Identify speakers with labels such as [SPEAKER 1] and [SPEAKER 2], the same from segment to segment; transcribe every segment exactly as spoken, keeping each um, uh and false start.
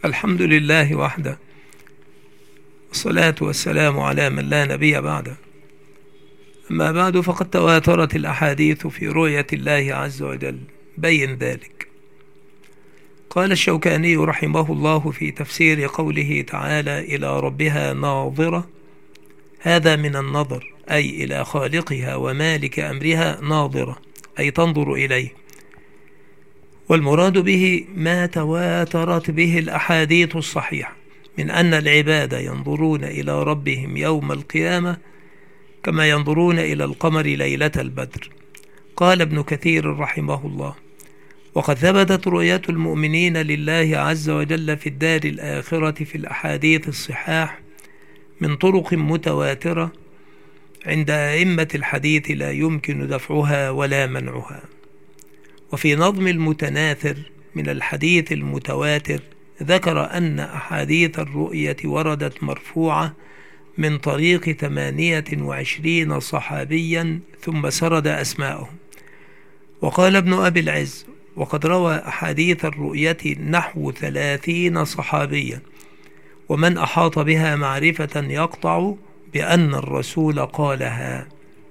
[SPEAKER 1] الحمد لله وحده، والصلاة والسلام على من لا نبي بعده. أما بعد، فقد تواترت الأحاديث في رؤية الله عز وجل بين ذلك. قال الشوكاني رحمه الله في تفسير قوله تعالى: إلى ربها ناظرة، هذا من النظر أي إلى خالقها ومالك أمرها ناظرة، أي تنظر إليه. والمراد به ما تواترت به الأحاديث الصحيحة من أن العباد ينظرون إلى ربهم يوم القيامة كما ينظرون إلى القمر ليلة البدر. قال ابن كثير رحمه الله: وقد ثبتت رؤية المؤمنين لله عز وجل في الدار الآخرة في الأحاديث الصحاح من طرق متواترة عند أئمة الحديث لا يمكن دفعها ولا منعها. وفي نظم المتناثر من الحديث المتواتر ذكر أن أحاديث الرؤية وردت مرفوعة من طريق ثمانية وعشرين صحابيا ثم سرد أسماءهم. وقال ابن أبي العز: وقد روى أحاديث الرؤية نحو ثلاثين صحابيا، ومن أحاط بها معرفة يقطع بأن الرسول قالها.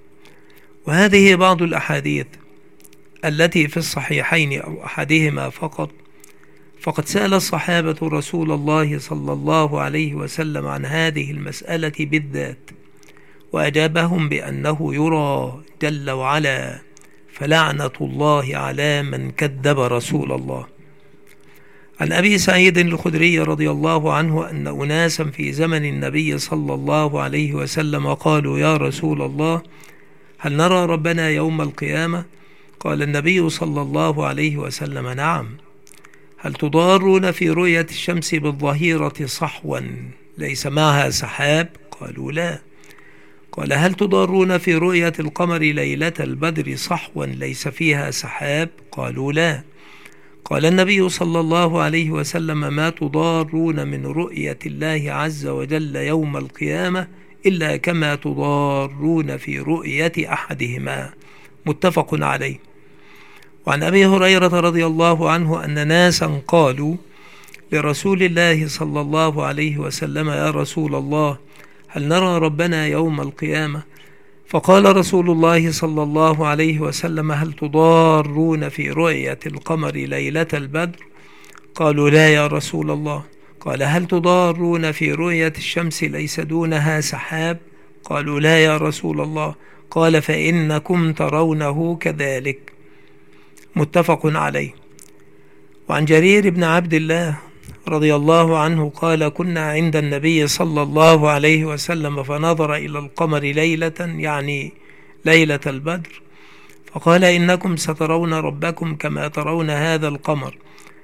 [SPEAKER 1] وهذه بعض الأحاديث التي في الصحيحين أو أحدهما فقط. فقد سأل الصحابة رسول الله صلى الله عليه وسلم عن هذه المسألة بالذات، وأجابهم بأنه يرى جل وعلا، فلعنة الله على من كذب رسول الله. عن أبي سعيد الخدري رضي الله عنه أن أناسا في زمن النبي صلى الله عليه وسلم قالوا: يا رسول الله، هل نرى ربنا يوم القيامة؟ قال النبي صلى الله عليه وسلم: نعم. هل تضارون في رؤية الشمس بالظهيرة صحوا ليس معها سحاب؟ قالوا: لا. قال: هل تضارون في رؤية القمر ليلة البدر صحوا ليس فيها سحاب؟ قالوا: لا. قال النبي صلى الله عليه وسلم: ما تضارون من رؤية الله عز وجل يوم القيامة إلا كما تضارون في رؤية أحدهما. متفق عليه. وعن أبي هريرة رضي الله عنه أن ناسا قالوا لرسول الله صلى الله عليه وسلم: يا رسول الله، هل نرى ربنا يوم القيامة؟ فقال رسول الله صلى الله عليه وسلم: هل تضارون في رؤية القمر ليلة البدر؟ قالوا: لا يا رسول الله. قال: هل تضارون في رؤية الشمس ليس دونها سحاب؟ قالوا: لا يا رسول الله. قال: فإنكم ترونه كذلك. متفق عليه. وعن جرير بن عبد الله رضي الله عنه قال: كنا عند النبي صلى الله عليه وسلم فنظر إلى القمر ليلة، يعني ليلة البدر، فقال: إنكم سترون ربكم كما ترون هذا القمر،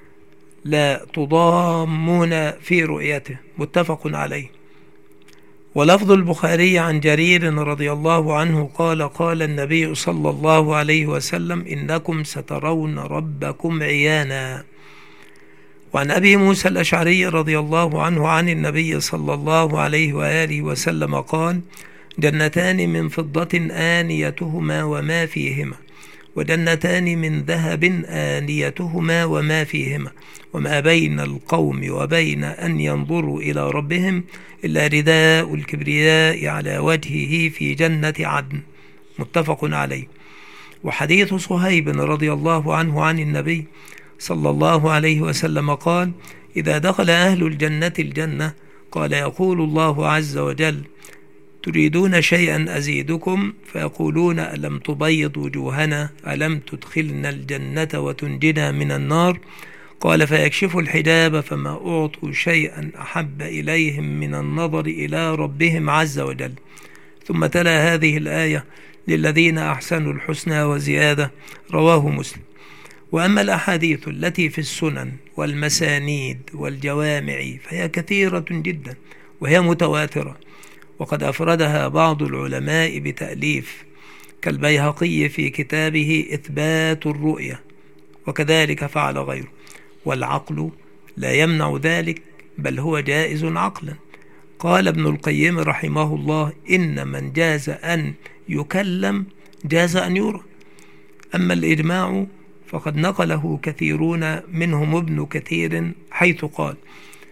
[SPEAKER 1] لا تضامون في رؤيته. متفق عليه. ولفظ البخاري عن جرير رضي الله عنه قال: قال النبي صلى الله عليه وسلم: إنكم سترون ربكم عيانا. وعن أبي موسى الأشعري رضي الله عنه عن النبي صلى الله عليه وآله وسلم قال: جنتان من فضة آنيتهما وما فيهما، وجنتان من ذهب آنيتهما وما فيهما، وما بين القوم وبين أن ينظروا إلى ربهم إلا رداء الكبرياء على وجهه في جنة عدن. متفق عليه. وحديث صهيب رضي الله عنه عن النبي صلى الله عليه وسلم قال: إذا دخل أهل الجنة الجنة قال يقول الله عز وجل: تريدون شيئا أزيدكم؟ فيقولون: ألم تبيض وجوهنا؟ ألم تدخلنا الجنة وتنجنا من النار؟ قال: فيكشف الحجاب فما أعطوا شيئا أحب إليهم من النظر إلى ربهم عز وجل. ثم تلا هذه الآية: للذين أحسنوا الحسنى وزيادة. رواه مسلم. وأما الأحاديث التي في السنن والمسانيد والجوامع فهي كثيرة جدا وهي متواترة، وقد أفردها بعض العلماء بتأليف كالبيهقي في كتابه إثبات الرؤية، وكذلك فعل غيره. والعقل لا يمنع ذلك، بل هو جائز عقلا. قال ابن القيم رحمه الله: إن من جاز أن يكلم جاز أن يرى. أما الإجماع فقد نقله كثيرون منهم ابن كثير، حيث قال: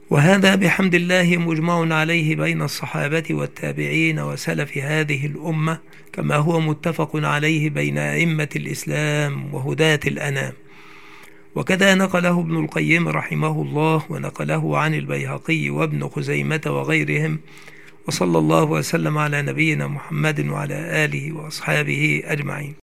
[SPEAKER 1] وهذا بحمد الله مجمع عليه بين الصحابة والتابعين وسلف هذه الأمة، كما هو متفق عليه بين أئمة الإسلام وهداة الأنام. وكذا نقله ابن القيم رحمه الله، ونقله عن البيهقي وابن خزيمة وغيرهم. وصلى الله وسلم على نبينا محمد وعلى آله وأصحابه أجمعين.